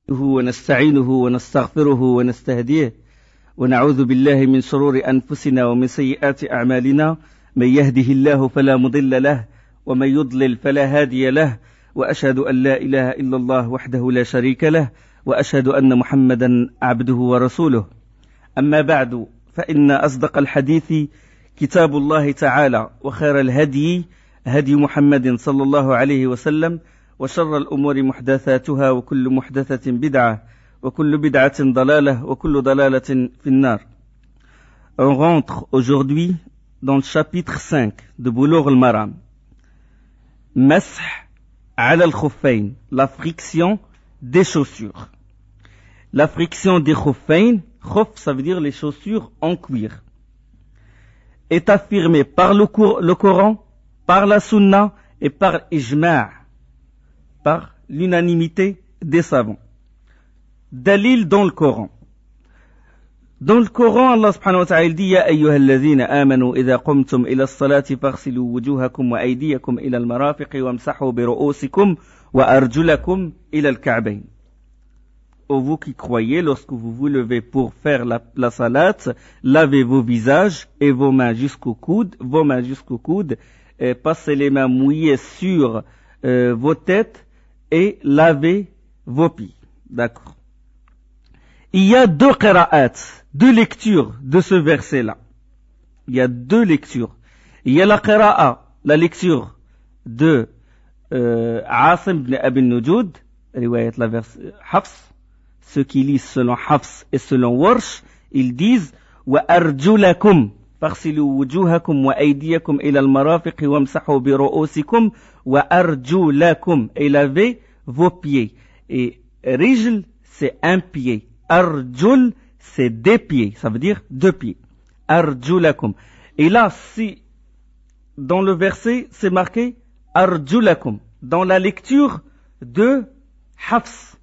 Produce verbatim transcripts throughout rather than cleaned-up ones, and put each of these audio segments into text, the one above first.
ونستعينه ونستغفره ونستهديه ونعوذ بالله من شرور أنفسنا ومن سيئات أعمالنا من يهده الله فلا مضل له ومن يضلل فلا هادي له وأشهد أن لا إله إلا الله وحده لا شريك له وأشهد أن محمدا عبده ورسوله. أما بعد فإن أصدق الحديث كتاب الله تعالى وخير الهدي هدي محمد صلى الله عليه وسلم وشر الأمور محدثاتها وكل محدثة بدعة وكل بدعة ضلالة وكل ضلالة في النار. On rentre aujourd'hui dans le chapitre cinq de Bulugh al-Maram. Mash ala al-khuffayn, la friction des chaussures. La friction des khuffayn, khuf ça veut dire les chaussures en cuir, est affirmée par le, Cor- le Coran, par la Sunna et par ijma', par l'unanimité des savants. Dalil dans le Coran. Dans le Coran, Allah subhanahu wa ta'ala dit Ya ayyuhalladhina amanu idha qumtum ila as-salati faghsilu wujuhakum wa aydiyakum ila al-marafiqi wamsahu bi ru'usikum wa arjulakum ila al-ka'bayn. Ô vous qui croyez, lorsque vous vous levez pour faire la, la salat, lavez vos visages et vos mains jusqu'au coude, vos mains jusqu'au coude, et passez les mains mouillées sur euh, vos têtes et lavez vos pieds. D'accord. Il y a deux qira'at, deux lectures de ce verset-là. Il y a deux lectures. Il y a la qira'a, la lecture de euh, Asim ibn Abi Nujud, riwayat la version Hafs. Ceux qui lisent selon Hafs et selon Warsh, ils disent wa arjulakum faghsilu wujuhakum wa aydiyakum ila al-marafiqi wamsahu bi ru'usikum wa arjulakum, et lavez vos pieds. Et rijl, c'est un pied. Arjul, c'est des pieds. Ça veut dire deux pieds. Arjulakum. Et là, si, dans le verset, c'est marqué arjulakum. Dans la lecture de Hafs.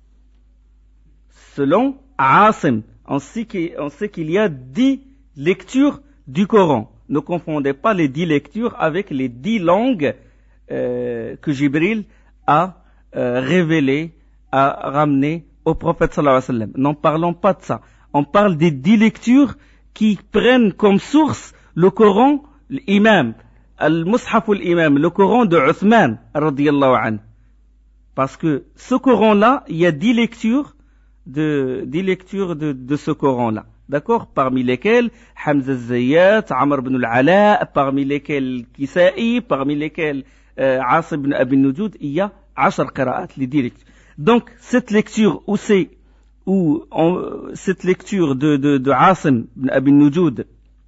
Selon Asim. On sait qu'il y a dix lectures du Coran. Ne confondez pas les dix lectures avec les dix langues euh, que Jibril a euh, révélées, a ramenées au prophète sallallahu alayhi wa sallam. N'en parlons pas de ça. On parle des dix lectures qui prennent comme source le Coran, l'imam, al-Mushaf al-Imam, le Coran de Uthman, radiyallahu anhu. Parce que ce Coran-là, il y a dix lectures de, dix lectures de, de ce Coran-là. D'accord? Parmi lesquelles Hamza al-Zayyat, Amr ibn al-Ala, parmi lesquelles Kisa'i, parmi lesquelles euh, Asim ibn Abi Nujud, il y a ashar qira'at, les dix lectures. Donc, cette lecture où c'est, où on, cette lecture de, de, de Asim ibn Abi Nujud,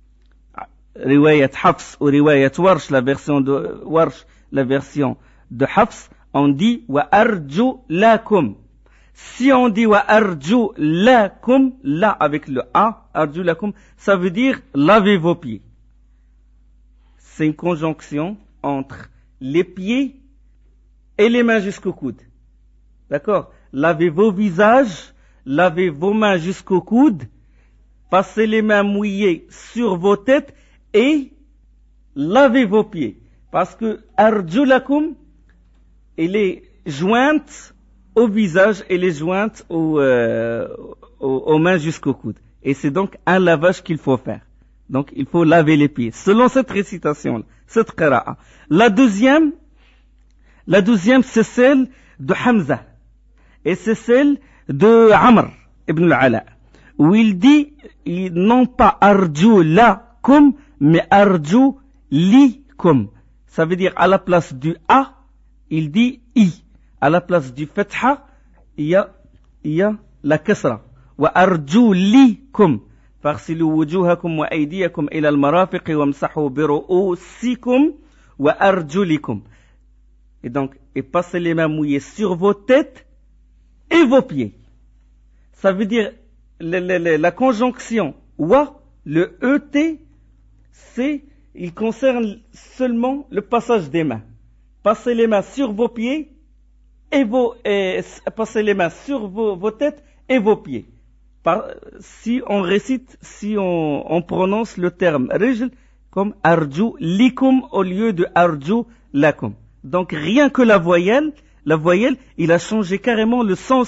riwayat Hafs ou riwayat Warsh, la version de Warsh, la version de Hafs, on dit wa arju lakum. Si on dit wa arju lakum, là avec le a, arju lakum, ça veut dire lavez vos pieds. C'est une conjonction entre les pieds et les mains jusqu'au coude. D'accord? Lavez vos visages, lavez vos mains jusqu'au coude, passez les mains mouillées sur vos têtes et lavez vos pieds. Parce que arjulakum, elle est jointe au visage et les jointes aux, euh, aux, aux mains jusqu'au coude. Et c'est donc un lavage qu'il faut faire. Donc il faut laver les pieds. Selon cette récitation, cette qira'a. La deuxième, la deuxième c'est celle de Hamza. Et c'est celle de Amr ibn al-Ala. Où il dit, non pas arju lakum, mais arju likum. Ça veut dire à la place du a, il dit i. À la place du fatha, il y a, il y a la kasra. Wa arju likum. Faghsilu wujuhakum wa aydiyakum ila al-marafiqi wamsahu bi ru'usikum wa arjulikum. Et donc, et passez les mains mouillées sur vos têtes et vos pieds. Ça veut dire le, le, le, la conjonction wa, le et, c'est, il concerne seulement le passage des mains. Passez les mains sur vos pieds et vos, et, passez les mains sur vos, vos têtes et vos pieds. Par, si on récite, si on, on prononce le terme rijl comme arju likum au lieu de arju lakum. Donc rien que la voyelle, la voyelle, il a changé carrément le sens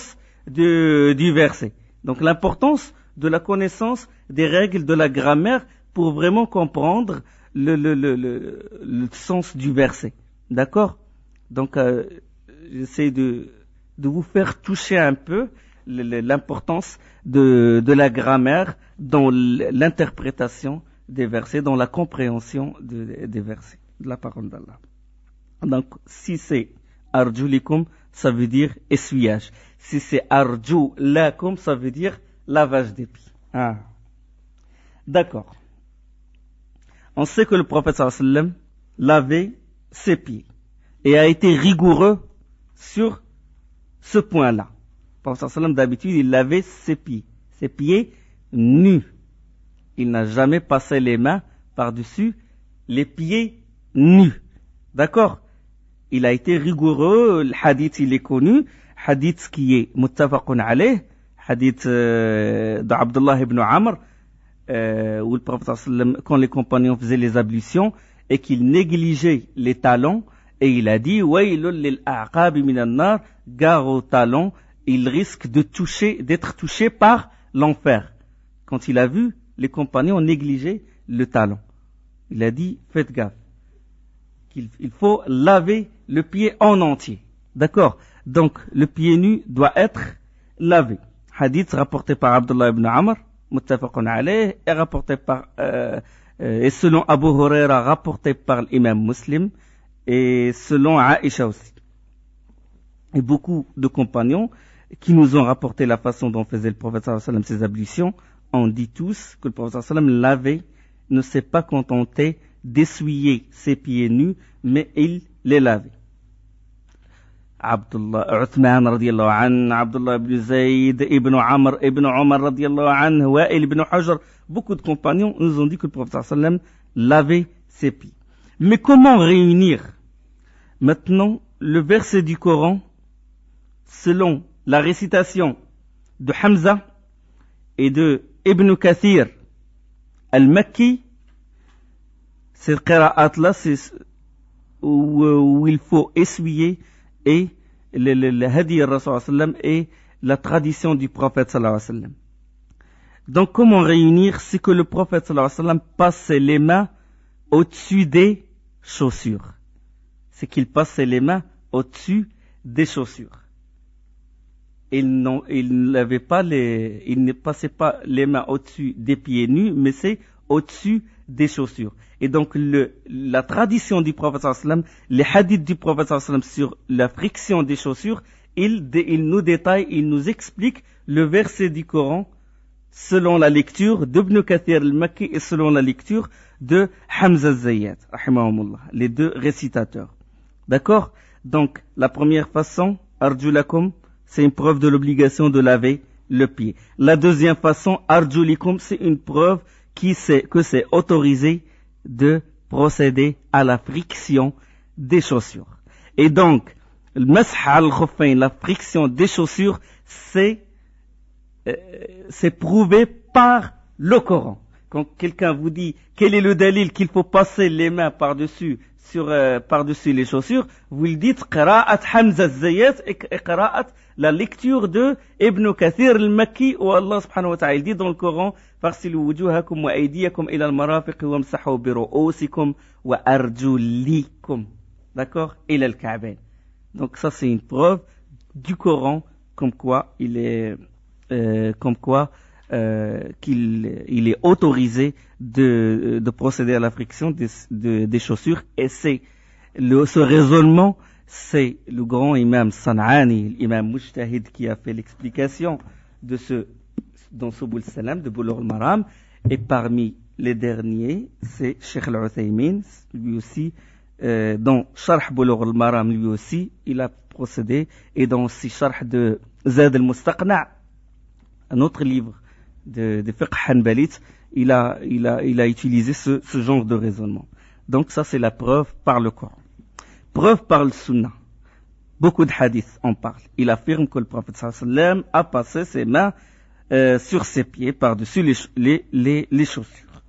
de, du verset. Donc l'importance de la connaissance des règles de la grammaire pour vraiment comprendre le, le, le, le, le sens du verset. D'accord? Donc euh, j'essaie de, de vous faire toucher un peu l'importance de, de la grammaire dans l'interprétation des versets, dans la compréhension de, des versets, de la parole d'Allah. Donc, si c'est arjulikum, ça veut dire essuyage. Si c'est arju lakum, ça veut dire lavage des pieds. Ah. D'accord. On sait que le prophète sallallahu alayhi wa sallam lavait ses pieds et a été rigoureux sur ce point-là. Le prophète sallallahu alayhi wa sallam, d'habitude, il lavait ses pieds, ses pieds nus. Il n'a jamais passé les mains par-dessus les pieds nus. D'accord? Il a été rigoureux. Le hadith, il est connu. Hadith qui est muttafaqun alayh. Hadith euh, d'Abdullah ibn Amr, euh, où le prophète sallallahu alayhi wa sallam, quand les compagnons faisaient les ablutions et qu'ils négligeaient les talons, et il a dit, waylul lil a'qabi minan nar, gare aux talons, ils risquent de toucher, d'être touchés par l'enfer. Quand il a vu les compagnons négliger le talon, il a dit, faites gaffe, qu'il il faut laver le pied en entier. D'accord? Donc, le pied nu doit être lavé. Hadith rapporté par Abdullah ibn Amr, muttafaqun alayh, et rapporté par, euh, euh, et selon Abu Huraira, rapporté par l'imam Muslim, et selon Aïcha aussi. Et beaucoup de compagnons qui nous ont rapporté la façon dont faisait le prophète sallallahu alayhi wa sallam ses ablutions, on dit tous que le prophète sallallahu alayhi wa sallam lavait, ne s'est pas contenté d'essuyer ses pieds nus, mais il les lavait. Abdullah, Uthman radiyallahu anhu, Abdullah ibn Zayd, ibn Amr, ibn Omar radiyallahu anhu, Wa'il ibn Hajar, beaucoup de compagnons nous ont dit que le prophète sallallahu alayhi wa sallam lavait ses pieds. Mais comment réunir maintenant le verset du Coran selon la récitation de Hamza et de Ibn Kathir al-Makki? Cette qira'at-là, c'est où, où il faut essuyer et le, le, le hadi al-Rasul sallam et la tradition du prophète sallallahu alayhi wa sallam. Donc comment réunir? C'est que le prophète sallallahu alayhi wa sallam passe les mains au-dessus des chaussures. C'est qu'il passe les mains au-dessus des chaussures. Il, non, il n'avait pas les, il ne passait pas les mains au-dessus des pieds nus, mais c'est au-dessus des chaussures. Et donc, le, la tradition du prophète sallallahu alayhi wa sallam, les hadiths du prophète sallallahu alayhi wa sallam sur la friction des chaussures, il, il nous détaille, il nous explique le verset du Coran selon la lecture d'Ibn Kathir al-Makki et selon la lecture de Hamza al-Zayyat, rahimahumullah, les deux récitateurs. D'accord? Donc, la première façon, arjulakum, c'est une preuve de l'obligation de laver le pied. La deuxième façon, arjulikum, c'est une preuve qui sait que c'est autorisé de procéder à la friction des chaussures. Et donc, le masah al-khuffayn, la friction des chaussures, c'est euh, c'est prouvé par le Coran. Quand quelqu'un vous dit quel est le dalil qu'il faut passer les mains par-dessus sur euh, par-dessus les chaussures, vous le dites qira'at Hamza al-Zayyat et qira'at la lecture de Ibn Kathir al-Makki, où Allah subhanahu wa ta'ala dit dans le Coran, farsilu wujuhakum wa aydiyakum ila al-marafiq wamsahu bi ru'usikum wa arjulikum. D'accord? Ila al-ka'bayn. Donc ça c'est une preuve du Coran comme quoi il est euh, comme quoi euh, qu'il il est autorisé de de procéder à la friction des, de, des chaussures, et c'est le ce raisonnement, c'est le grand imam San'ani, l'imam Mujtahid, qui a fait l'explication de ce dans Subul Salam de Bulugh al-Maram, et parmi les derniers c'est Cheikh al-Uthaymin, lui aussi euh, dans Sharh Bulugh al-Maram, lui aussi il a procédé, et dans aussi Sharh de Zad al-Mustaqna', un autre livre de, de fiqh hanbalite, il a, il a, il a utilisé ce, ce genre de raisonnement. Donc ça c'est la preuve par le Coran. Preuve par le Sunnah. Beaucoup de hadiths en parlent. Il affirme que le prophète sallallahu alayhi wa sallam a passé ses mains euh, sur ses pieds par-dessus les, les, les, les chaussures.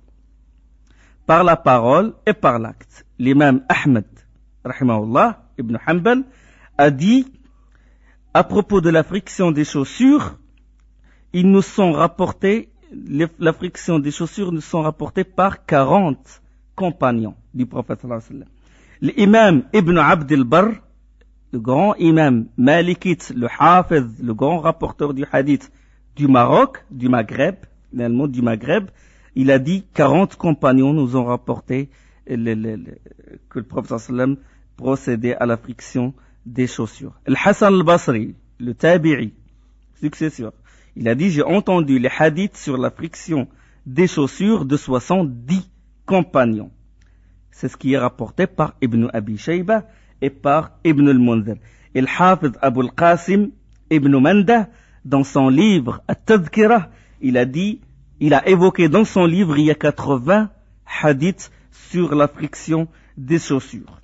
Par la parole et par l'acte. L'imam Ahmed, rahimahullah, Ibn Hanbal, a dit à propos de la friction des chaussures, ils nous sont rapportés, les, la friction des chaussures nous sont rapportés par quarante compagnons du prophète sallallahu alayhi wa sallam. L'imam Ibn Abd al-Barr, le grand imam malikite, le hafiz, le grand rapporteur du hadith du Maroc, du Maghreb, finalement du Maghreb, il a dit quarante compagnons nous ont rapporté le, le, le, que le prophète sallallahu alayhi wa sallam procédait à la friction des chaussures. Al-Hassan al-Basri, le tabi'i, successeur, il a dit, j'ai entendu les hadiths sur la friction des chaussures de soixante-dix compagnons. C'est ce qui est rapporté par Ibn Abi Shayba et par Ibn al-Munzir. Et le Hafiz Abu al-Qasim Ibn Manda, dans son livre At-Tadhkira, il a dit, il a évoqué dans son livre, il y a quatre-vingts hadiths sur la friction des chaussures.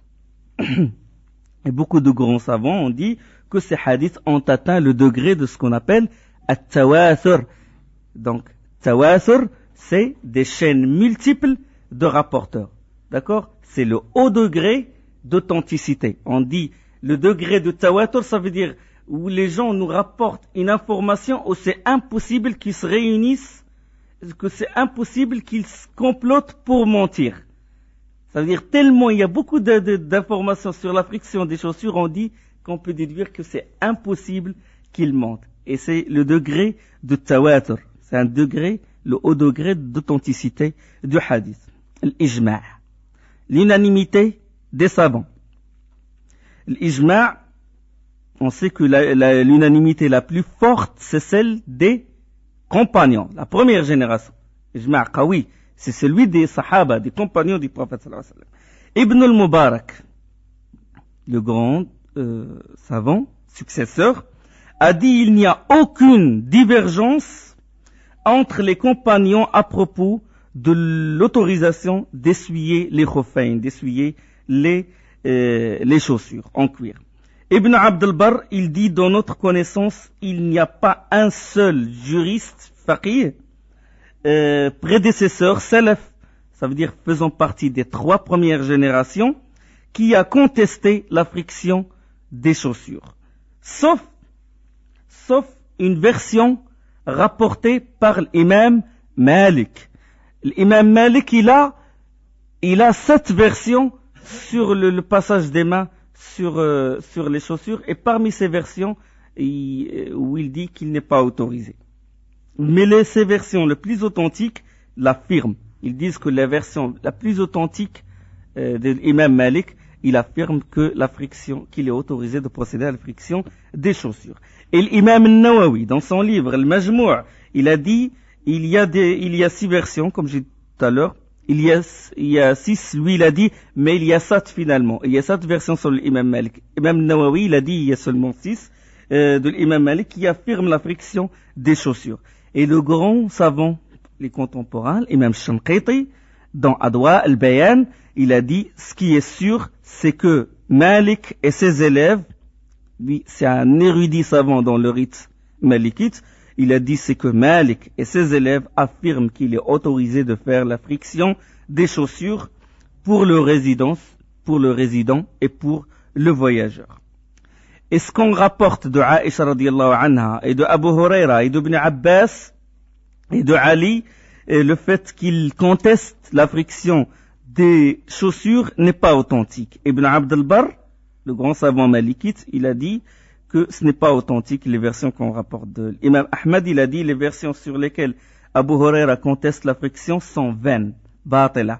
Et beaucoup de grands savants ont dit que ces hadiths ont atteint le degré de ce qu'on appelle At-Tawathur. Donc, Tawathur, c'est des chaînes multiples de rapporteurs. D'accord? C'est le haut degré d'authenticité. On dit le degré de Tawathur, ça veut dire où les gens nous rapportent une information où c'est impossible qu'ils se réunissent, que c'est impossible qu'ils se complotent pour mentir. Ça veut dire tellement il y a beaucoup de, de, d'informations sur la friction des chaussures, on dit qu'on peut déduire que c'est impossible qu'ils mentent. Et c'est le degré de Tawatur. C'est un degré, le haut degré d'authenticité du hadith. L'ijma'. L'unanimité des savants. L'ijma', on sait que la, la, l'unanimité la plus forte, c'est celle des compagnons, la première génération. Ijma' qawi, c'est celui des sahaba, des compagnons du prophète sallallahu alayhi wa sallam. Ibn al-Mubarak, le grand euh, savant, successeur, a dit il n'y a aucune divergence entre les compagnons à propos de l'autorisation d'essuyer les khuffayn, d'essuyer les, euh, les chaussures en cuir. Ibn Abd al-Barr, il dit dans notre connaissance, il n'y a pas un seul juriste faqih, euh, prédécesseur, salaf, ça veut dire faisant partie des trois premières générations, qui a contesté la friction des chaussures. Sauf, sauf une version rapportée par l'imam Malik. L'imam Malik, il a, il a sept versions sur le, le passage des mains sur, euh, sur les chaussures, et parmi ces versions, il, où il dit qu'il n'est pas autorisé. Mais les, ces versions les plus authentiques l'affirment. Ils disent que la version la plus authentique euh, de l'imam Malik, il affirme que la friction, qu'il est autorisé de procéder à la friction des chaussures. Et l'imam Nawawi, dans son livre, Al-Majmou', il a dit, il y a des, il y a six versions, comme j'ai dit tout à l'heure, il y a, il y a six, lui il a dit, mais il y a sept finalement. Il y a sept versions sur l'imam Malik. Imam Nawawi, il a dit, il y a seulement six, euh, de l'imam Malik qui affirme la friction des chaussures. Et le grand savant, les contemporains, l'imam Shanqiti, dans Adwa al-Bayan, il a dit, ce qui est sûr, c'est que Malik et ses élèves, lui, c'est un érudit savant dans le rite malikite, il a dit, c'est que Malik et ses élèves affirment qu'il est autorisé de faire la friction des chaussures pour le résident, pour le résident et pour le voyageur. Et ce qu'on rapporte de Aïcha radiallahu anha et de Abu Huraira et d'Ibn Abbas et de Ali, et le fait qu'ils contestent la friction des chaussures n'est pas authentique. Ibn Abd al-Barr, le grand savant malikite, il a dit que ce n'est pas authentique les versions qu'on rapporte de l'imam Ahmad. Il a dit les versions sur lesquelles Abu Huraira conteste la friction sont vaines, batila.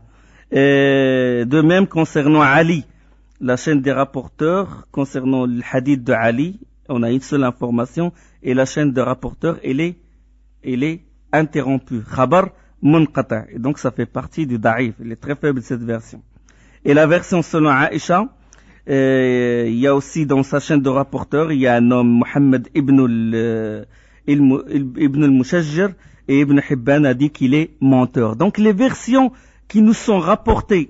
Et de même concernant Ali, la chaîne des rapporteurs, concernant le hadith de Ali, on a une seule information, et la chaîne des rapporteurs, elle est, elle est interrompue. Khabar munqata. Et donc ça fait partie du da'if. Elle est très faible cette version. Et la version selon Aïcha, euh, il y a aussi dans sa chaîne de rapporteurs, il y a un homme, Mohammed ibn al, ibn al-Mushajjir, et Ibn Hibban a dit qu'il est menteur. Donc les versions qui nous sont rapportées,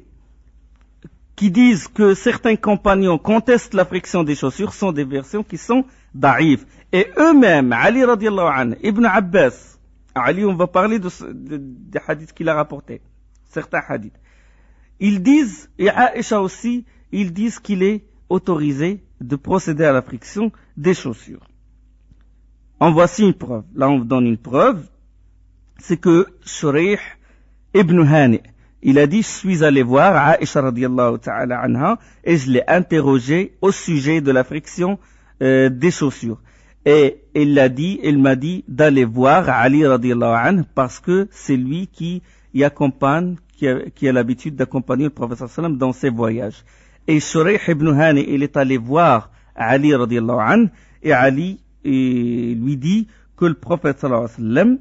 qui disent que certains compagnons contestent la friction des chaussures, sont des versions qui sont da'if. Et eux-mêmes, Ali radiallahu anhu, Ibn Abbas, Ali, on va parler de, de, des hadiths qu'il a rapportés, certains hadiths. Ils disent, et Aïcha aussi, ils disent qu'il est autorisé de procéder à la friction des chaussures. En voici une preuve. Là, on vous donne une preuve. C'est que Shurayh ibn Hani, il a dit, je suis allé voir Aïcha radiyallahu ta'ala anha et je l'ai interrogé au sujet de la friction euh, des chaussures. Et il a dit, il m'a dit d'aller voir Ali radiyallahu anhu parce que c'est lui qui y accompagne, qui a, qui a l'habitude d'accompagner le prophète sallallahu alayhi wa sallam dans ses voyages. Et Shurayh ibn Hani, il est allé voir Ali radiyallahu anhu et Ali et lui dit que le prophète sallallahu alayhi wa sallam,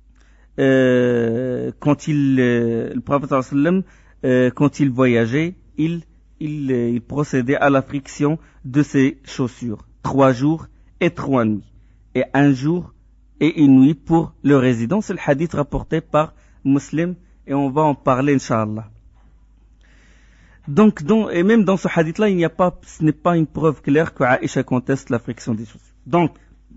euh, quand il, euh, le prophète sallallahu alayhi wa sallam, euh, quand il voyageait, il, il, euh, il procédait à la friction de ses chaussures. Trois jours et trois nuits. Et un jour et une nuit pour le résident. C'est le hadith rapporté par Muslim et on va en parler, Inch'Allah. Donc, dans, et même dans ce hadith-là, il n'y a pas, ce n'est pas une preuve claire que Aïcha conteste la friction des chaussures. Donc,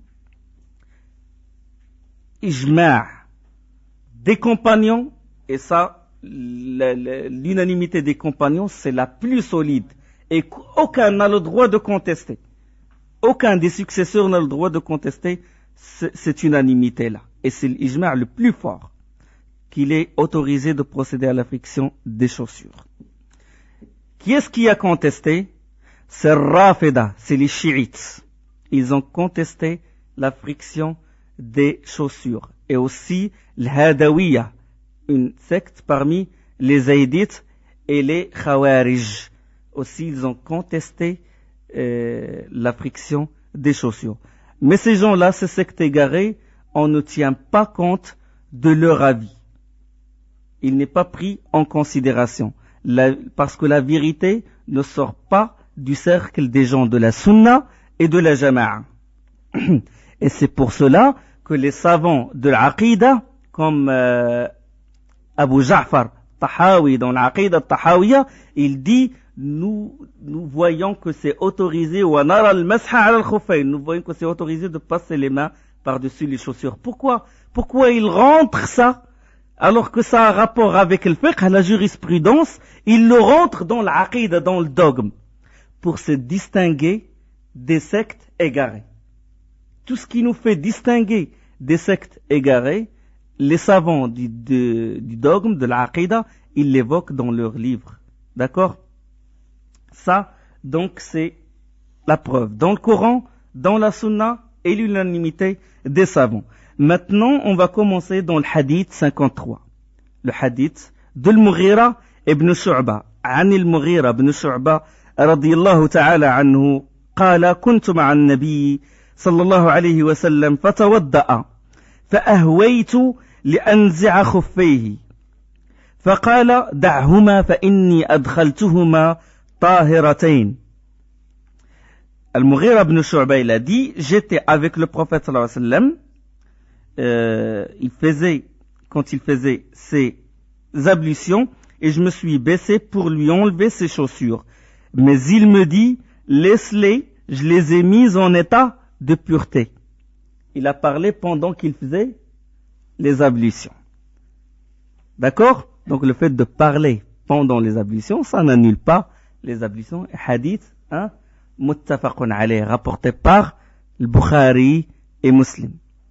ijma' des compagnons, et ça, la, la, l'unanimité des compagnons, c'est la plus solide. Et aucun n'a le droit de contester. Aucun des successeurs n'a le droit de contester cette unanimité-là. Et c'est l'ijma' le plus fort, qu'il est autorisé de procéder à la friction des chaussures. Qui est-ce qui a contesté? C'est Rafida, c'est les chiites. Ils ont contesté la friction des chaussures. Et aussi l'Hadawiya, une secte parmi les Zaïdites et les Khawarij. Aussi, ils ont contesté euh, la friction des chaussures. Mais ces gens-là, ces sectes égarées, on ne tient pas compte de leur avis. Il n'est pas pris en considération. La, parce que la vérité ne sort pas du cercle des gens de la Sunna et de la Jama'a. Et c'est pour cela que les savants de l'Aqida, comme euh, Abu Ja'far Tahawi dans l'Aqida Tahawiya, il dit nous, nous voyons que c'est autorisé, wa nara al-masha ala al-khuffayn, nous voyons que c'est autorisé de passer les mains par-dessus les chaussures. Pourquoi? Pourquoi il rentre ça? Alors que ça a rapport avec le fiqh, la jurisprudence, il le rentre dans l'aqida, dans le dogme, pour se distinguer des sectes égarées. Tout ce qui nous fait distinguer des sectes égarées, les savants du, de, du dogme, de l'aqida, ils l'évoquent dans leurs livres. D'accord? Ça, donc, c'est la preuve. Dans le Coran, dans la Sunna et l'unanimité des savants. Maintenant, on va commencer dans le hadith cinquante-trois. Le hadith de Al-Mughira ibn Shu'ba. عن المغيرة بن شعبة رضي الله تعالى عنه قال كنت مع النبي صلى الله عليه وسلم فتوضأ فأهويت لأنزع خفيه فقال دعهما فإني أدخلتهما طاهرتين. Al-Mughira ibn Shu'ba, il a dit, j'étais avec le prophète sallallahu alayhi wa sallam. Euh, il faisait, quand il faisait ses ablutions, et je me suis baissé pour lui enlever ses chaussures. Mais il me dit, laisse-les, je les ai mises en état de pureté. Il a parlé pendant qu'il faisait les ablutions. D'accord? Donc le fait de parler pendant les ablutions, ça n'annule pas les ablutions. Hadith, hein, muttafaqun alayh, rapporté par le Bukhari et Muslim.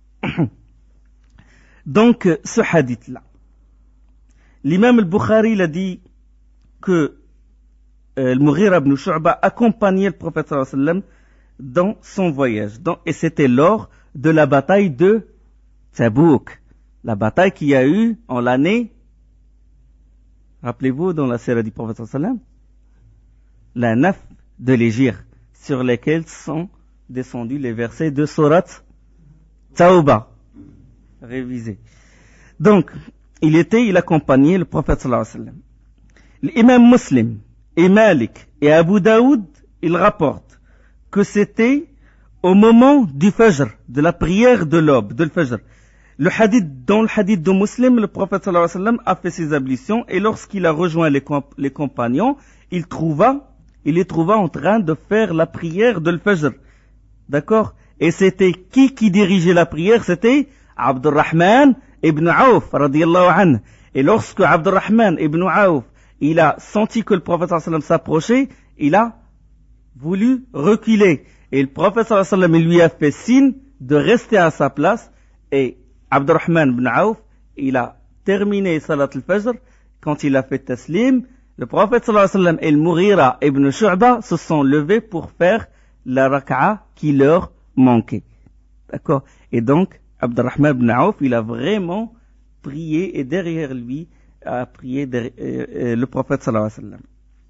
Donc, ce hadith-là, l'imam al-Bukhari il a dit que euh, le Mughira ibn Shu'ba accompagnait le prophète sallallahu alayhi wa sallam dans son voyage. Donc, et c'était lors de la bataille de Tabouk. La bataille qu'il y a eu en l'année, rappelez-vous, dans la sira du prophète sallallahu alayhi wa sallam, la naf de l'Égypte, sur lesquels sont descendus les versets de Surat Tawbah. Révisé. Donc, il était, il accompagnait le prophète sallallahu alayhi wa sallam. L'imam Muslim et Malik et Abu Daoud, ils rapportent que c'était au moment du Fajr, de la prière de l'aube, de l'Fajr. Le hadith, dans le hadith de Muslim, le prophète sallallahu alayhi wa sallam a fait ses ablutions et lorsqu'il a rejoint les, comp- les compagnons, il trouva, il les trouva en train de faire la prière de l'Fajr. D'accord? Et c'était qui qui dirigeait la prière? C'était Abdurrahman ibn Auf, radiyallahu anhu. Et lorsque Abdurrahman ibn Auf, il a senti que le prophète sallallahu alayhi wa sallam s'approchait, il a voulu reculer. Et le prophète sallallahu alayhi wa sallam lui a fait signe de rester à sa place. Et Abdurrahman ibn Auf, il a terminé Salat al-Fajr. Quand il a fait taslim, le prophète sallallahu alayhi wa sallam et le Mughira ibn Shu'ba se sont levés pour faire la raka'a qui leur manquait. D'accord? Et donc, Abdurrahman ibn Auf, il a vraiment prié et derrière lui a prié derrière, euh, euh, le prophète sallallahu alayhi wa sallam.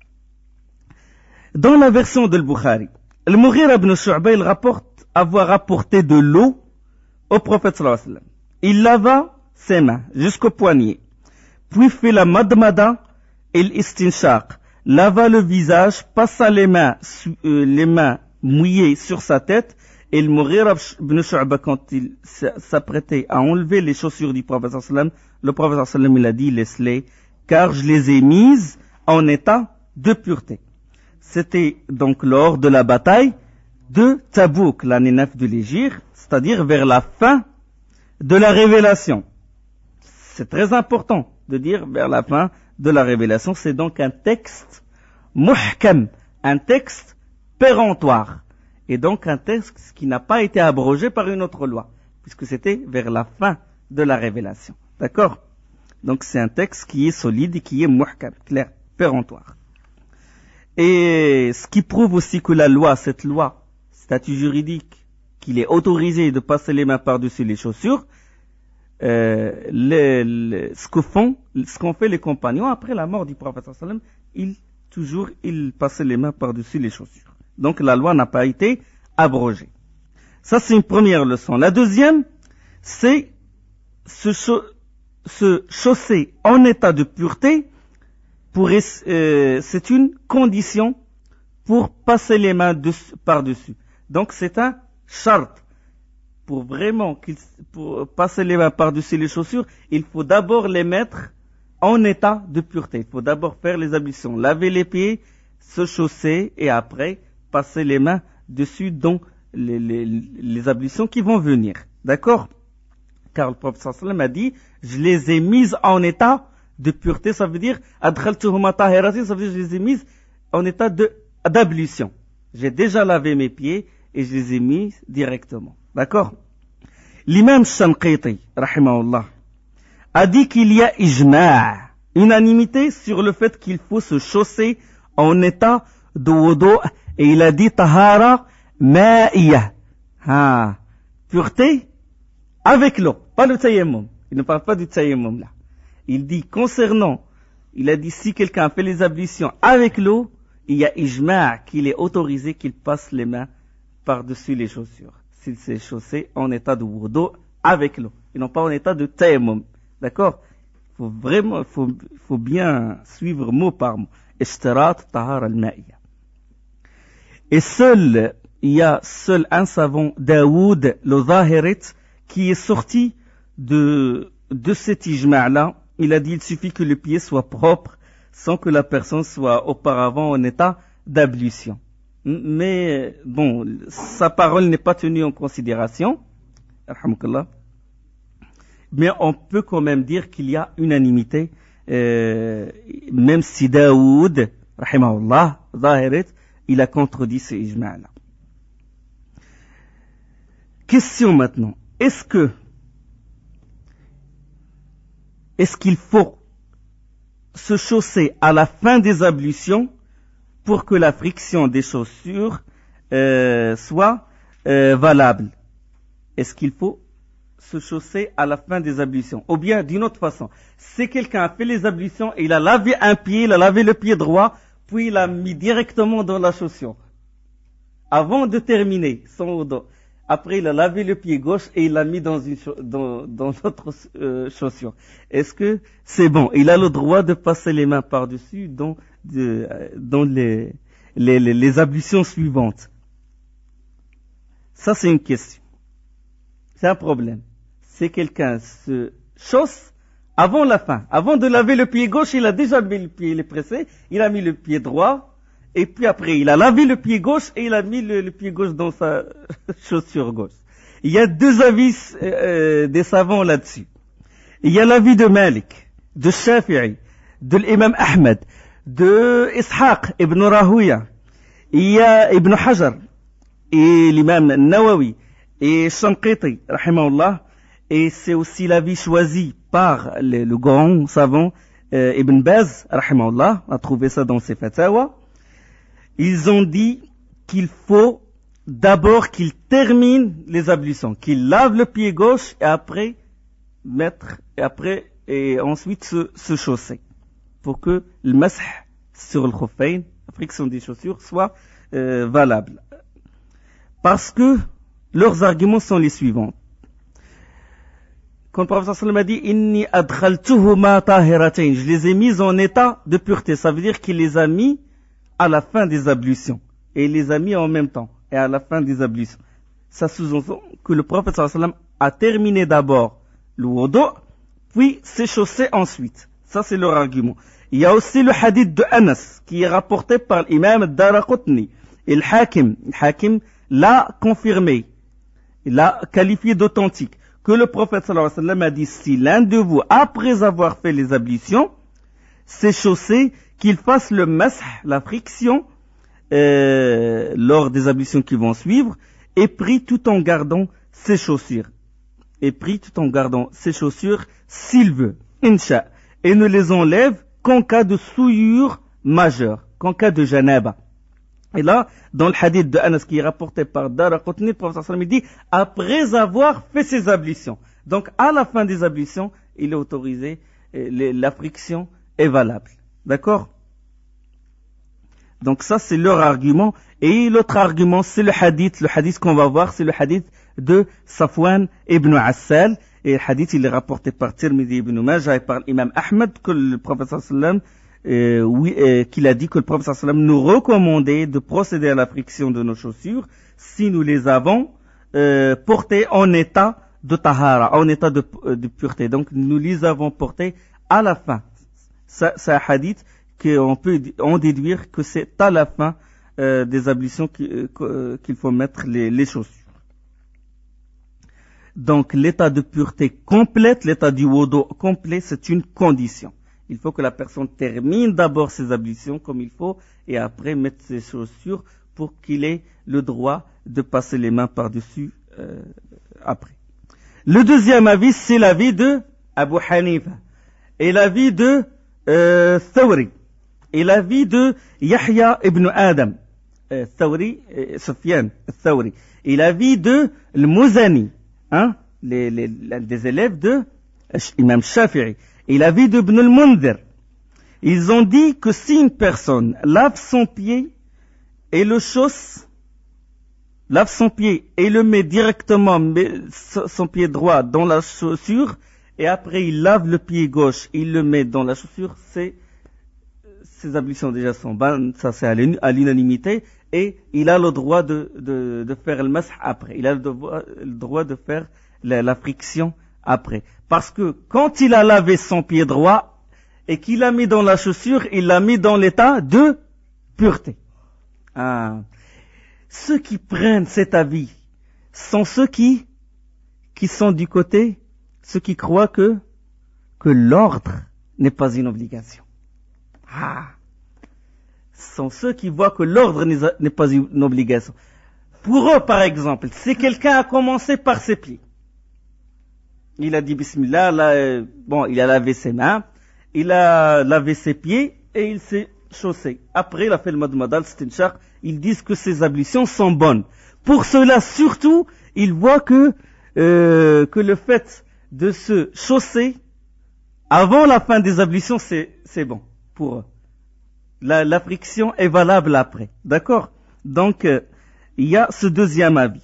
Dans la version de Bukhari, le Mughira ibn Shu'ba, il rapporte avoir apporté de l'eau au prophète sallallahu alayhi wa sallam. Il lava ses mains jusqu'au poignet, puis fait la madmada et l'istinshaq, lava le visage, passa les mains, euh, les mains mouillées sur sa tête, et le Mughira ibn Shu'ba, quand il s'apprêtait à enlever les chaussures du prophète sallallahu alayhi wa sallam, le prophète sallallahu alayhi wa sallam, il a dit, laisse-les, car je les ai mises en état de pureté. C'était donc lors de la bataille de Tabouk, l'année neuf de l'Hégire, c'est-à-dire vers la fin de la révélation. C'est très important de dire vers la fin de la révélation. C'est donc un texte muhkam, un texte péremptoire. Et donc un texte qui n'a pas été abrogé par une autre loi, puisque c'était vers la fin de la révélation. D'accord? Donc c'est un texte qui est solide et qui est muhkam, clair, péremptoire. Et ce qui prouve aussi que la loi, cette loi, statut juridique, qu'il est autorisé de passer les mains par-dessus les chaussures, euh, les, les, ce que font, ce qu'ont fait les compagnons après la mort du prophète sallallahu alayhi wa sallam, ils, toujours, ils passaient les mains par-dessus les chaussures. Donc la loi n'a pas été abrogée. Ça, c'est une première leçon. La deuxième, c'est se, cha- se chausser en état de pureté. Pour, euh, c'est une condition pour passer les mains de, par-dessus. Donc c'est un chart. Pour vraiment qu'il, pour passer les mains par-dessus les chaussures, il faut d'abord les mettre en état de pureté. Il faut d'abord faire les ablutions, laver les pieds, se chausser et après passer les mains dessus dans les, les, les ablutions qui vont venir. D'accord? Car le prophète sallallahu alayhi wa sallam a dit, je les ai mises en état de pureté, ça veut dire, adkhaltuhuma tahiratin, ça veut dire, je les ai mises en état de, d'ablution. J'ai déjà lavé mes pieds et je les ai mis directement. D'accord? L'imam Shanqiti, rahimahullah, a dit qu'il y a ijma', unanimité sur le fait qu'il faut se chausser en état de wudu, et il a dit tahara ma'iyah. Ah, pureté avec l'eau, pas le tayammum. Il ne parle pas du tayammum là. Il dit concernant, il a dit si quelqu'un fait les ablutions avec l'eau, il y a ijma' qu'il est autorisé qu'il passe les mains par-dessus les chaussures. S'il s'est chaussé en état de wudu avec l'eau, et non pas en état de tayammum. D'accord? Il faut vraiment, faut, faut bien suivre mot par mot. Ishtirat tahara al-ma'iyah. Et seul, il y a seul un savant, Daoud, le Zahirit, qui est sorti de, de cet ijma'-là. Il a dit, il suffit que le pied soit propre, sans que la personne soit auparavant en état d'ablution. Mais, bon, sa parole n'est pas tenue en considération. Alhamdulillah. Mais on peut quand même dire qu'il y a unanimité, euh, même si Daoud, rahimahullah, Zahirit, il a contredit ce ijma'-là. Question maintenant. Est-ce que, est-ce qu'il faut se chausser à la fin des ablutions pour que la friction des chaussures euh, soit euh, valable? Est-ce qu'il faut se chausser à la fin des ablutions? Ou bien d'une autre façon, si quelqu'un a fait les ablutions et il a lavé un pied, il a lavé le pied droit, puis il l'a mis directement dans la chaussure, avant de terminer son wudu. Après, il a lavé le pied gauche et il l'a mis dans une dans, dans notre euh, chaussure. Est-ce que c'est bon? Il a le droit de passer les mains par-dessus dans, de, dans les, les, les, les ablutions suivantes? Ça, c'est une question. C'est un problème. Si quelqu'un se chausse avant la fin, avant de laver le pied gauche, il a déjà mis le pied, il est pressé, il a mis le pied droit, et puis après, il a lavé le pied gauche et il a mis le, le pied gauche dans sa chaussure gauche. Il y a deux avis euh, des savants là-dessus. Il y a l'avis de Malik, de Shafi'i, de l'imam Ahmed, de Ishaq ibn Rahouya. Il y a Ibn Hajar et l'imam Nawawi et Shanqiti, rahimahullah, et c'est aussi l'avis choisi par le, le grand savant euh, Ibn Baz, rahimahullah, a trouvé ça dans ses fatawa. Ils ont dit qu'il faut d'abord qu'il termine les ablutions, qu'il lave le pied gauche et après mettre, et après, et ensuite se, se chausser. Pour que le masah sur le khuffayn, la friction des chaussures, soit euh, valable. Parce que leurs arguments sont les suivants. Quand le prophète sallallahu alayhi wa sallam a dit Inni adkhaltuhuma tahiratayn, je les ai mis en état de pureté. Ça veut dire qu'il les a mis à la fin des ablutions. Et il les a mis en même temps. Et à la fin des ablutions. Ça sous-entend que le prophète sallallahu alayhi wa sallam a terminé d'abord le wudu, puis s'est chaussé ensuite. Ça c'est leur argument. Il y a aussi le hadith de Anas, qui est rapporté par l'imam Ad-Daraqutni. Et le Hakim, le Hakim l'a confirmé. Il l'a qualifié d'authentique. Que le prophète sallallahu alayhi wa sallam a dit, si l'un de vous, après avoir fait les ablutions, s'est chaussé, qu'il fasse le masah, la friction, euh, lors des ablutions qui vont suivre, et prie tout en gardant ses chaussures. Et prie tout en gardant ses chaussures, s'il veut, insha, et ne les enlève qu'en cas de souillure majeure, qu'en cas de janaba. Et là, dans le hadith de Anas qui est rapporté par Daraqutni, le prophète sallallahu alayhi wa sallam dit, après avoir fait ses ablutions. Donc, à la fin des ablutions, il est autorisé, et la friction est valable. D'accord? Donc ça, c'est leur argument. Et l'autre argument, c'est le hadith. Le hadith qu'on va voir, c'est le hadith de Safwan ibn Assal. Et le hadith, il est rapporté par Tirmidhi ibn Majah et par l'imam Ahmed, que le prophète sallallahu alayhi wa sallam Euh, oui, euh, qu'il a dit que le prophète sallallahu alayhi wa sallam nous recommandait de procéder à la friction de nos chaussures si nous les avons euh, portées en état de tahara, en état de, de pureté. Donc nous les avons portées à la fin. Ça, c'est un hadith qu'on peut en déduire que c'est à la fin euh, des ablutions qu'il, euh, qu'il faut mettre les, les chaussures. Donc l'état de pureté complète, l'état du wudu complet, c'est une condition. Il faut que la personne termine d'abord ses ablutions comme il faut et après mettre ses chaussures pour qu'il ait le droit de passer les mains par-dessus euh, après. Le deuxième avis, c'est l'avis de Abu Hanifa et l'avis de euh, Thawri et l'avis de Yahya ibn Adam, euh, Thawri, euh, Sufyan, Thawri, et l'avis de Al-Muzani, hein, les, les, les, des élèves de Imam Shafi'i. Et l'avis d'Ibn al-Mundhir, ils ont dit que si une personne lave son pied et le chausse, lave son pied et le met directement, met son pied droit dans la chaussure, et après il lave le pied gauche, il le met dans la chaussure, c'est, ses ablutions déjà sont bonnes, ça c'est à l'unanimité, et il a le droit de, de, de faire le masah après, il a le droit, le droit de faire la, la friction après. Parce que quand il a lavé son pied droit et qu'il l'a mis dans la chaussure, il l'a mis dans l'état de pureté. Ah. Ceux qui prennent cet avis sont ceux qui, qui sont du côté, ceux qui croient que, que l'ordre n'est pas une obligation. Ah. Ce sont ceux qui voient que l'ordre n'est pas une obligation. Pour eux, par exemple, si quelqu'un a commencé par ses pieds, il a dit Bismillah, là, euh, bon, il a lavé ses mains, il a lavé ses pieds et il s'est chaussé. Après, il a fait le madmadal, stinchar. Ils disent que ses ablutions sont bonnes. Pour cela, surtout, ils voient que, euh, que le fait de se chausser avant la fin des ablutions, c'est, c'est bon pour eux. La, la friction est valable après. D'accord? Donc, euh, il y a ce deuxième avis.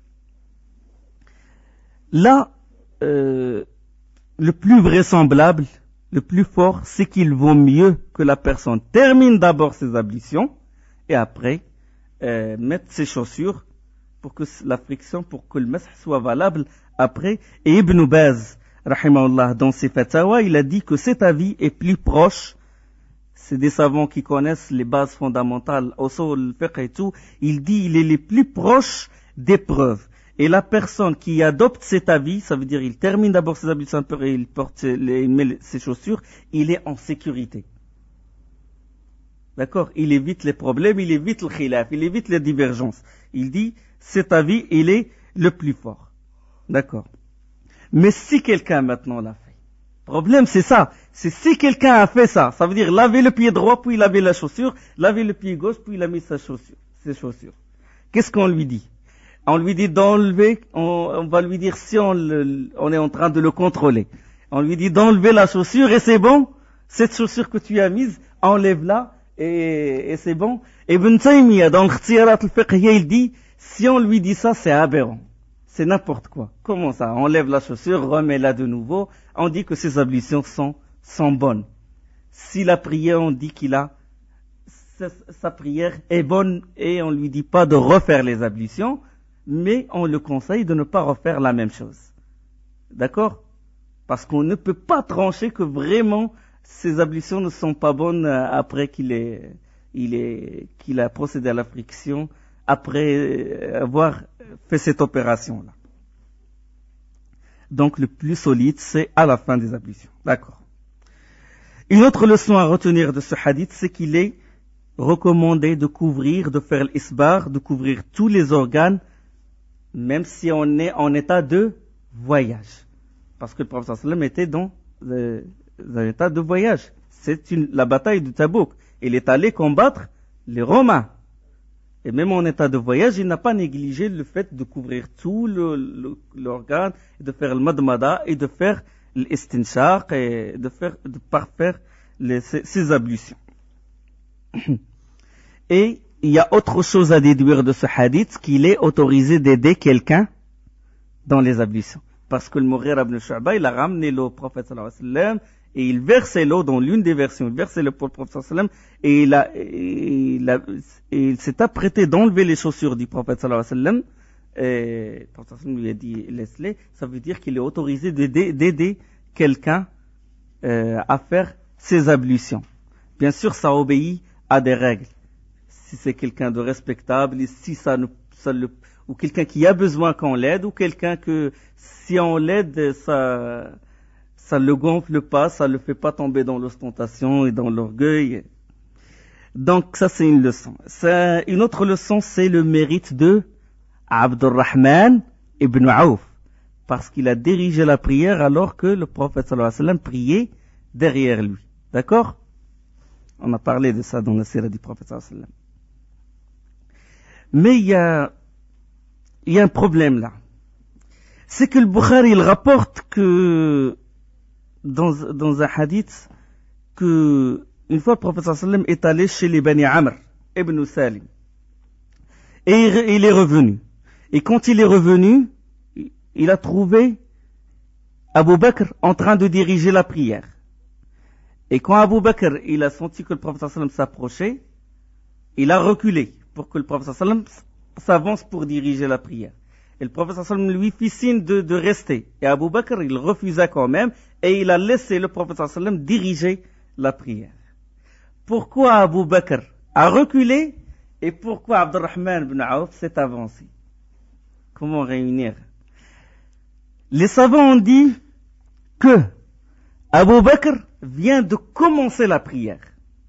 Là, Euh, le plus vraisemblable, le plus fort, c'est qu'il vaut mieux que la personne termine d'abord ses ablutions et après euh, mette ses chaussures pour que la friction, pour que le masah soit valable après. Et Ibn Baz, rahimahullah, dans ses fatawa, il a dit que cet avis est plus proche. C'est des savants qui connaissent les bases fondamentales, usul al-fiqh et tout. Il dit il est le plus proche des preuves. Et la personne qui adopte cet avis, ça veut dire il termine d'abord ses ablutions et il porte les, il met ses chaussures, il est en sécurité. D'accord? Il évite les problèmes, il évite le khilaf, il évite les divergences. Il dit, cet avis, il est le plus fort. D'accord? Mais si quelqu'un maintenant l'a fait, problème c'est ça, c'est si quelqu'un a fait ça, ça veut dire laver le pied droit, puis laver la chaussure, laver le pied gauche, puis il a mis sa chaussure, ses chaussures. Qu'est-ce qu'on lui dit? On lui dit d'enlever, on, on va lui dire si on, le, on est en train de le contrôler. On lui dit d'enlever la chaussure et c'est bon, cette chaussure que tu as mise, enlève-la et, et c'est bon. Ibn Taymiyyah, dans l'Ikhtiyarat al-Fiqhiyya, il dit, si on lui dit ça, c'est aberrant. C'est n'importe quoi. Comment ça? On enlève la chaussure, remet-la de nouveau. On dit que ses ablutions sont, sont bonnes. Si la prière, on dit qu'il a, sa, sa prière est bonne et on lui dit pas de refaire les ablutions, mais on le conseille de ne pas refaire la même chose. D'accord? Parce qu'on ne peut pas trancher que vraiment ces ablutions ne sont pas bonnes après qu'il ait, il est, qu'il a procédé à la friction, après avoir fait cette opération-là. Donc le plus solide, c'est à la fin des ablutions. D'accord. Une autre leçon à retenir de ce hadith, c'est qu'il est recommandé de couvrir, de faire l'isbar, de couvrir tous les organes, même si on est en état de voyage. Parce que le prophète sallam était dans euh, un état de voyage. C'est une, la bataille de Tabouk. Il est allé combattre les Romains. Et même en état de voyage, il n'a pas négligé le fait de couvrir tout le, le, l'organe, de faire le madmada et de faire l'istinshaq et de faire, de parfaire les, ces, ces ablutions. Et il y a autre chose à déduire de ce hadith, qu'il est autorisé d'aider quelqu'un dans les ablutions. Parce que le Mughira ibn Shu'ba, il a ramené l'eau au prophète sallallahu alayhi wa sallam, et il versait l'eau dans l'une des versions, il versait l'eau pour le prophète sallallahu alayhi wa sallam, et il a, et il a, et il s'est apprêté d'enlever les chaussures du prophète sallallahu alayhi wa sallam, et le prophète sallallahu alayhi wa sallam lui a dit, laisse-les, ça veut dire qu'il est autorisé d'aider, d'aider quelqu'un, euh, à faire ses ablutions. Bien sûr, ça obéit à des règles. Si c'est quelqu'un de respectable, et si ça ne, ça le, ou quelqu'un qui a besoin qu'on l'aide, ou quelqu'un que, si on l'aide, ça, ça le gonfle pas, ça le fait pas tomber dans l'ostentation et dans l'orgueil. Donc, ça, c'est une leçon. Ça, une autre leçon, c'est le mérite de Abdurrahman ibn Auf. Parce qu'il a dirigé la prière alors que le prophète sallallahu alayhi wa sallam priait derrière lui. D'accord? On a parlé de ça dans la sira du prophète sallallahu alayhi wa sallam. Mais il y a, il y a un problème là. C'est que le Bukhari, il rapporte que, dans, dans un hadith, que, une fois le prophète sallallahu alayhi wa sallam est allé chez les Bani Amr, ibn Salim. Et il, il est revenu. Et quand il est revenu, il a trouvé Abu Bakr en train de diriger la prière. Et quand Abu Bakr, il a senti que le prophète sallallahu alayhi wa sallam s'approchait, il a reculé pour que le prophète sallallahu alayhi wa sallam s'avance pour diriger la prière. Et le prophète sallallahu alayhi wa sallam lui fit signe de, de rester. Et Abu Bakr, il refusa quand même, et il a laissé le prophète sallallahu alayhi wa sallam diriger la prière. Pourquoi Abu Bakr a reculé, et pourquoi Abdurrahman ibn Auf s'est avancé? Comment réunir? Les savants ont dit que Abu Bakr vient de commencer la prière.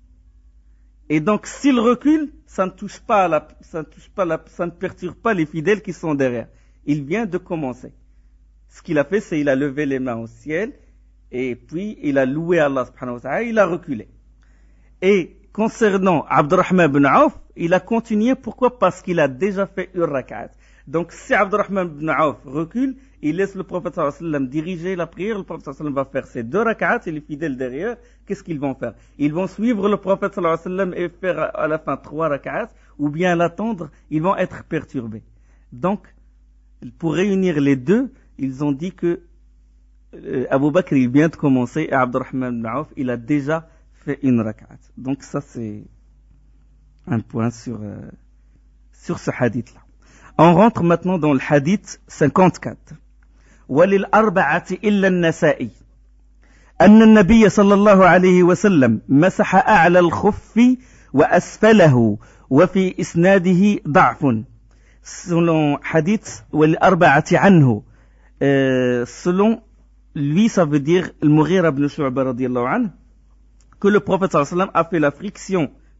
Et donc, s'il recule, ça ne touche pas à la, ça ne touche pas la, ça ne perturbe pas les fidèles qui sont derrière. Il vient de commencer. Ce qu'il a fait, c'est qu'il a levé les mains au ciel, et puis il a loué Allah subhanahu wa ta'ala, il a reculé. Et concernant Abdurrahman ibn Auf, il a continué. Pourquoi? Parce qu'il a déjà fait une rak'at. Donc, si Abdurrahman ibn Auf recule, il laisse le prophète sallallahu alayhi wa sallam diriger la prière, le prophète sallallahu alayhi wa sallam va faire ses deux rak'at, et les fidèles derrière, qu'est-ce qu'ils vont faire? Ils vont suivre le prophète sallallahu alayhi wa sallam et faire à la fin trois rak'at, ou bien l'attendre, ils vont être perturbés. Donc, pour réunir les deux, ils ont dit que euh, Abu Bakr, il vient de commencer, et Abdurrahman ibn Auf, il a déjà fait une rak'at. Donc ça, c'est un point sur, euh, sur ce hadith-là. On rentre maintenant dans le hadith cinquante-quatre. وللأربعة إلا النسائي أن النبي صلى الله عليه وسلم مسح أعلى الخف وأسفله وفي إسناده ضعف. Selon hadith وللأربعة عنه, euh, selon lui, ça veut dire le Mughira ibn Shu'ba radiyallahu anhu, que le prophète sallallahu alayhi wa sallam a fait la friction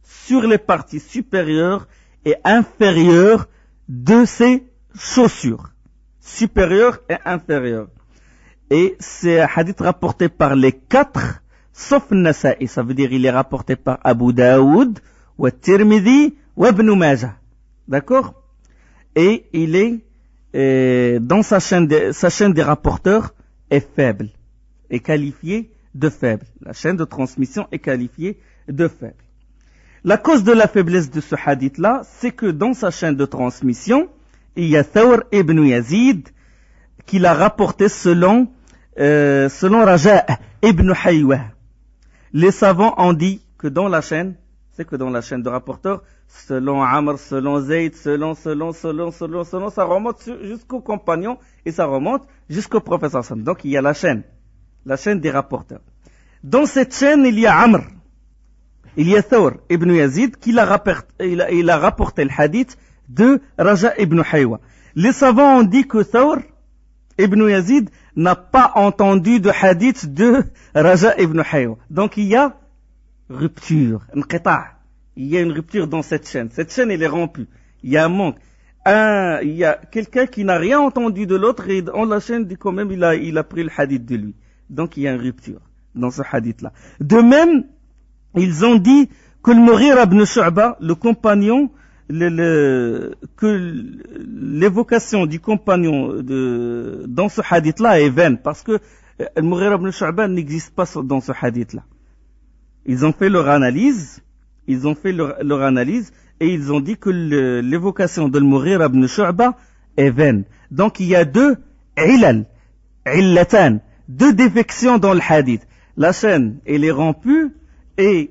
sur les parties supérieures et inférieures de ses chaussures. Supérieures et inférieures. Et c'est un hadith rapporté par les quatre, sauf Nasa'i. Ça veut dire il est rapporté par Abu Daoud, wa Tirmidhi, wa Ibn Majah. D'accord? Et il est, euh, dans sa chaîne, de, sa chaîne des rapporteurs est faible, est qualifiée de faible. La chaîne de transmission est qualifiée de faible. La cause de la faiblesse de ce hadith-là, c'est que dans sa chaîne de transmission, il y a Thawr ibn Yazid qui l'a rapporté selon, euh, selon Raja' ibn Haywa. Les savants ont dit que dans la chaîne, c'est que dans la chaîne de rapporteurs, selon Amr, selon Zayd, selon, selon, selon, selon, selon, ça remonte jusqu'au compagnon et ça remonte jusqu'au prophète. Donc il y a la chaîne, la chaîne des rapporteurs. Dans cette chaîne, il y a Amr, il y a Thawr ibn Yazid qui l'a rapporté, il a, il a rapporté le hadith de Raja' ibn Haywa. Les savants ont dit que Thawr ibn Yazid n'a pas entendu de hadith de Raja' ibn Haywa. Donc il y a rupture, inqita'. Il y a une rupture dans cette chaîne. Cette chaîne, elle est rompue. Il y a un manque. Un, il y a quelqu'un qui n'a rien entendu de l'autre et dans la chaîne, dit quand même, il a, il a pris le hadith de lui. Donc il y a une rupture dans ce hadith-là. De même, ils ont dit que le Mughira ibn Shu'ba, le compagnon, le, le, que l'évocation du compagnon de, dans ce hadith-là est vaine, parce que le Mughira ibn Shu'ba n'existe pas dans ce hadith-là. Ils ont fait leur analyse, ils ont fait leur, leur analyse, et ils ont dit que le, l'évocation de Mughira ibn Shu'ba est vaine. Donc il y a deux ilal, illatan, deux défections dans le hadith. La chaîne, elle est rompue, et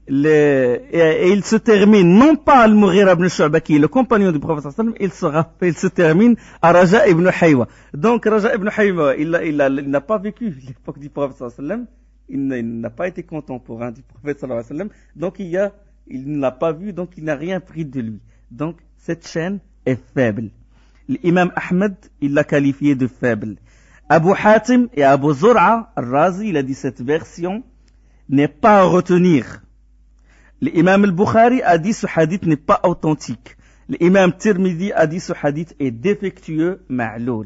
Le, et, et il se termine, non pas Al-Mughira ibn Shu'ba qui est le compagnon du prophète sallallahu alayhi wa sallam, il, il se termine à Raja' ibn Haywa. Donc Raja' ibn Haywa, il, il, il, il n'a pas vécu l'époque du prophète sallallahu alayhi wa sallam, il, il n'a pas été contemporain du prophète sallallahu alayhi wa sallam, donc il, y a, il ne l'a pas vu, donc il n'a rien pris de lui. Donc cette chaîne est faible. L'imam Ahmed, il l'a qualifié de faible. Abu Hatim et Abu Zur'a al-Razi, il a dit cette version n'est pas à retenir. L'imam al-Bukhari a dit ce hadith n'est pas authentique. L'imam Tirmidhi a dit ce hadith est défectueux, ma'loul.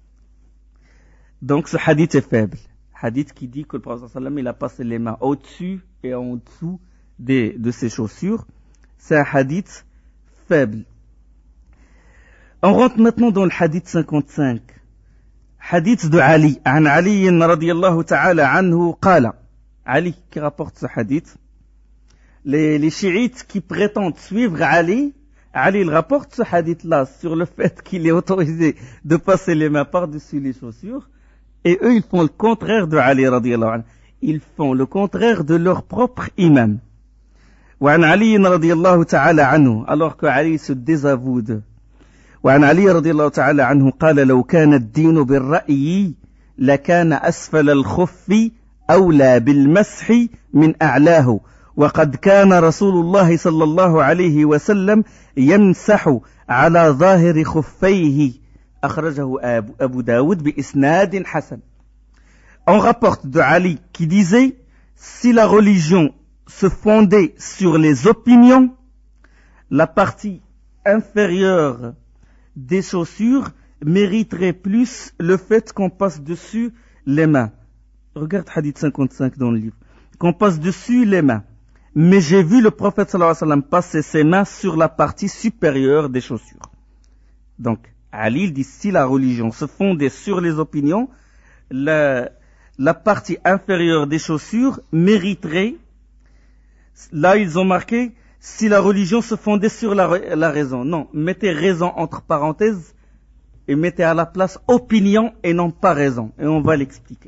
Donc ce hadith est faible. Hadith qui dit que le prophète sallallahu alayhi wa sallam il a passé les mains au-dessus et en dessous des, de ses chaussures. C'est un hadith faible. On rentre maintenant dans le hadith cinquante-cinq. Hadith de Ali. An Ali radiyallahu ta'ala anhu qala. Ali qui rapporte ce hadith. Les, les chiites qui prétendent suivre Ali, Ali il rapporte ce hadith-là sur le fait qu'il est autorisé de passer les mains par-dessus les chaussures, et eux ils font le contraire de Ali radiyallahu anhu. Ils font le contraire de leur propre imam. وعن علي رضي الله تعالى عنه, alors que Ali se désavoue d'eux. وعن علي رضي الله تعالى عنه قال لو كان الدين بالرأي لكان أسفل الخف أولى بالمسح من أعلاه. وقد كان رسول الله صلى الله عليه وسلم يمسح على ظاهر خفيه أخرجه أبو داود بإسناد حسن. On rapporte de Ali qui disait si la religion se fondait sur les opinions, la partie inférieure des chaussures mériterait plus le fait qu'on passe dessus les mains. Regarde hadith cinquante-cinq dans le livre. Qu'on passe dessus les mains. Mais j'ai vu le prophète sallallahu alayhi wa sallam passer ses mains sur la partie supérieure des chaussures. Donc, Ali il dit si la religion se fondait sur les opinions, la, la partie inférieure des chaussures mériterait, là ils ont marqué, si la religion se fondait sur la, la raison. Non, mettez raison entre parenthèses et mettez à la place opinion et non pas raison. Et on va l'expliquer.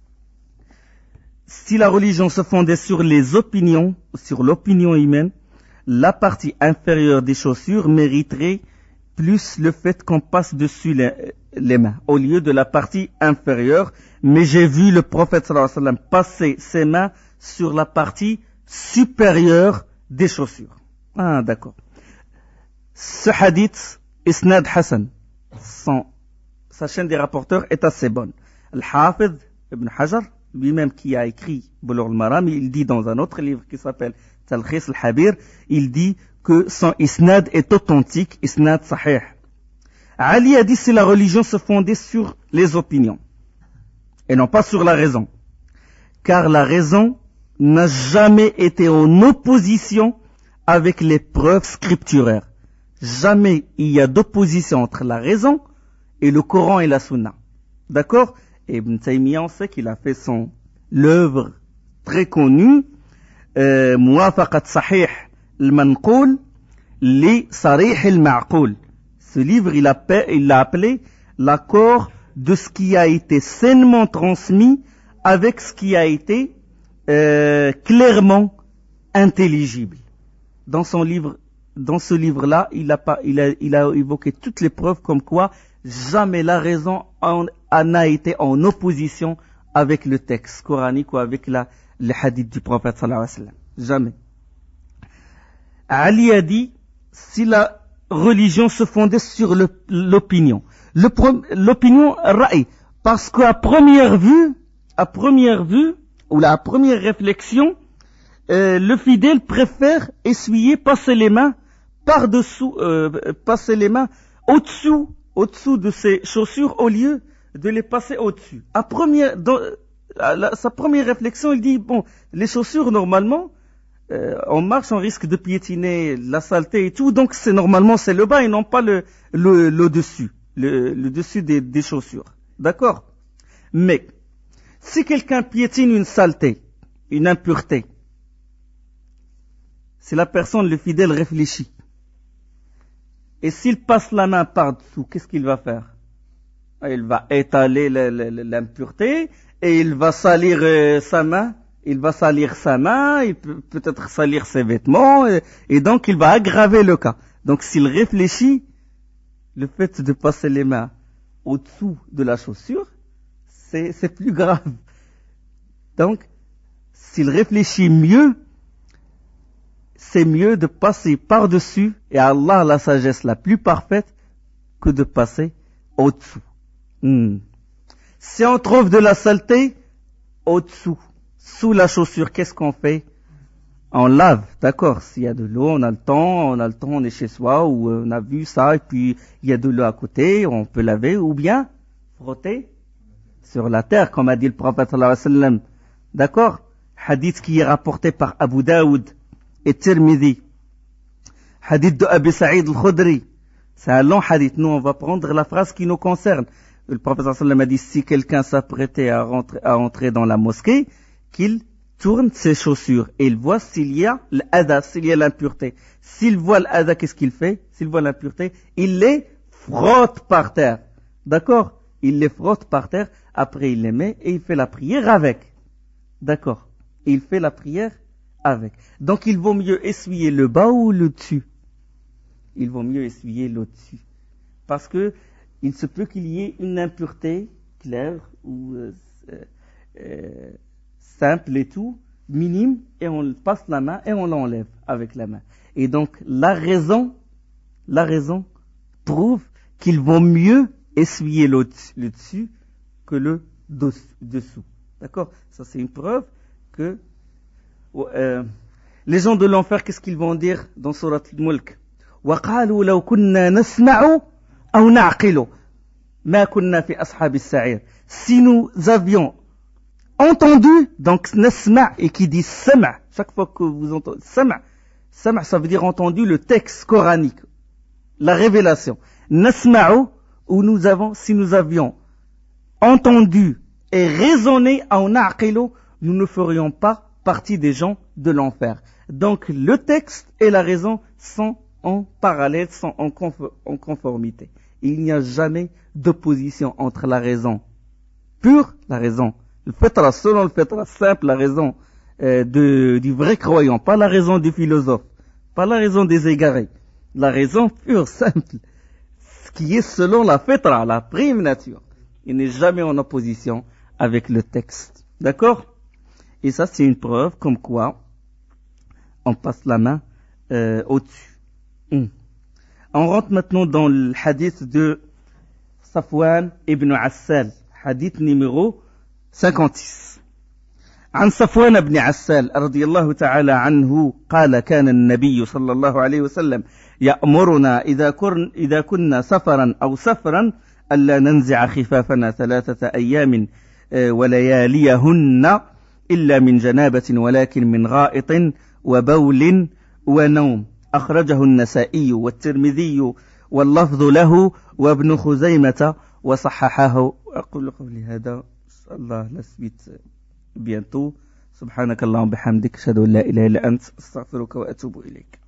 Si la religion se fondait sur les opinions, sur l'opinion humaine, la partie inférieure des chaussures mériterait plus le fait qu'on passe dessus les, les mains, au lieu de la partie inférieure. Mais j'ai vu le prophète sallallahu alayhi wa sallam passer ses mains sur la partie supérieure des chaussures. Ah, d'accord. Ce hadith, Isnad Hassan, son, sa chaîne des rapporteurs est assez bonne. Al-Hafidh ibn Hajar, lui-même qui a écrit Bulugh al-Maram, il dit dans un autre livre qui s'appelle Talkhis al-Habir, il dit que son isnad est authentique, isnad sahih. Ali a dit si la religion se fondait sur les opinions et non pas sur la raison, car la raison n'a jamais été en opposition avec les preuves scripturaires. Jamais il y a d'opposition entre la raison et le Coran et la Sunna. D'accord? Et Ibn Taymiyyah, on sait qu'il a fait son l'œuvre très connue, euh, Muwafaqat Sahih al-Manqoul li Sarih al-Ma'qoul. Ce livre, il, a, il l'a appelé l'accord de ce qui a été sainement transmis avec ce qui a été euh, clairement intelligible. Dans son livre, dans ce livre-là, il a, pas, il, a, il a évoqué toutes les preuves comme quoi jamais la raison en, en a été en opposition avec le texte coranique ou avec la, le hadith du prophète sallallahu alayhi wa sallam. Jamais. Ali a dit, si la religion se fondait sur le, l'opinion, le, l'opinion ra'i, parce qu'à première vue, à première vue, ou la première réflexion, euh, le fidèle préfère essuyer, passer les mains par-dessous, euh, passer les mains au-dessous, au-dessous de ses chaussures au lieu de les passer au-dessus. À première, dans, à la, sa première réflexion, il dit, bon, les chaussures, normalement, euh, on marche, on risque de piétiner la saleté et tout, donc c'est normalement, c'est le bas et non pas le, le, le dessus, le, le dessus des, des chaussures. D'accord? Mais, si quelqu'un piétine une saleté, une impureté, si la personne, le fidèle, réfléchit, et s'il passe la main par-dessous, qu'est-ce qu'il va faire? Il va étaler l'impureté et il va salir euh, sa main, il va salir sa main, il peut peut-être salir ses vêtements, et, et donc il va aggraver le cas. Donc s'il réfléchit, le fait de passer les mains au-dessous de la chaussure, c'est, c'est plus grave. Donc, s'il réfléchit mieux, c'est mieux de passer par-dessus, et Allah a la sagesse la plus parfaite, que de passer au-dessous. Hmm. Si on trouve de la saleté, au-dessous, sous la chaussure, qu'est-ce qu'on fait? On lave, d'accord. S'il y a de l'eau, on a le temps, on a le temps, on est chez soi, ou on a vu ça, et puis il y a de l'eau à côté, on peut laver, ou bien frotter sur la terre, comme a dit le prophète sallallahu alayhi wa sallam. D'accord? Hadith qui est rapporté par Abu Daoud et Tirmidhi. Hadith de Abi Sa'id al-Khudri. C'est un long hadith. Nous, on va prendre la phrase qui nous concerne. Le prophète sallallahu alayhi wa sallam a dit, si quelqu'un s'apprêtait à rentrer, à entrer dans la mosquée, qu'il tourne ses chaussures et il voit s'il y a l'adha, s'il y a l'impureté. S'il voit l'adha, qu'est-ce qu'il fait? S'il voit l'impureté, il les frotte par terre. D'accord? Il les frotte par terre, après il les met et il fait la prière avec. D'accord? Il fait la prière avec. Donc il vaut mieux essuyer le bas ou le dessus? Il vaut mieux essuyer le dessus. Parce que il se peut qu'il y ait une impureté claire ou euh, euh, simple et tout, minime, et on passe la main et on l'enlève avec la main. Et donc la raison, la raison prouve qu'il vaut mieux essuyer le, le dessus que le dessous. D'accord? Ça c'est une preuve que euh, les gens de l'enfer, qu'est-ce qu'ils vont dire dans Surat al-Mulk? وَقَالُوا لَوْ كُنَّا نَسْمَعُ أَوْ نَعْقِلُ مَا كُنَّا فِي أَصْحَابِ السَّعِيرِ. Si nous avions entendu, donc nasma, et qui dit sama, chaque fois que vous entendez sama, sama ça veut dire entendu le texte coranique, la révélation. Nasma'u, où nous avons, si nous avions entendu et raisonné en aqilu, nous ne ferions pas partie des gens de l'enfer. Donc le texte et la raison sont en parallèle, sont en, conf- en conformité. Il n'y a jamais d'opposition entre la raison pure, la raison, le fitra, selon le fitra simple, la raison euh, de, du vrai croyant, pas la raison du philosophe, pas la raison des égarés, la raison pure, simple, ce qui est selon la fitra, la prime nature. Il n'est jamais en opposition avec le texte. D'accord? Et ça, c'est une preuve comme quoi on passe la main euh, au-dessus. Hum. On rentre maintenant dans le hadith de Safwan ibn Assal, hadith numéro cinquante-six. عن صفوان بن عسال رضي الله تعالى عنه قال كان النبي صلى الله عليه وسلم يأمرنا إذا, كن إذا كنا سفرا أو سفرا ألا ننزع خفافنا ثلاثة أيام ولياليهن إلا من جنابة ولكن من غائط وبول ونوم. أخرجه النسائي والترمذي واللفظ له وابن خزيمة وصححه. أقول قولي هذا الله لسبيت بيانتو. سبحانك اللهم بحمدك أشهد أن لا إله إلا أنت أستغفرك وأتوب إليك.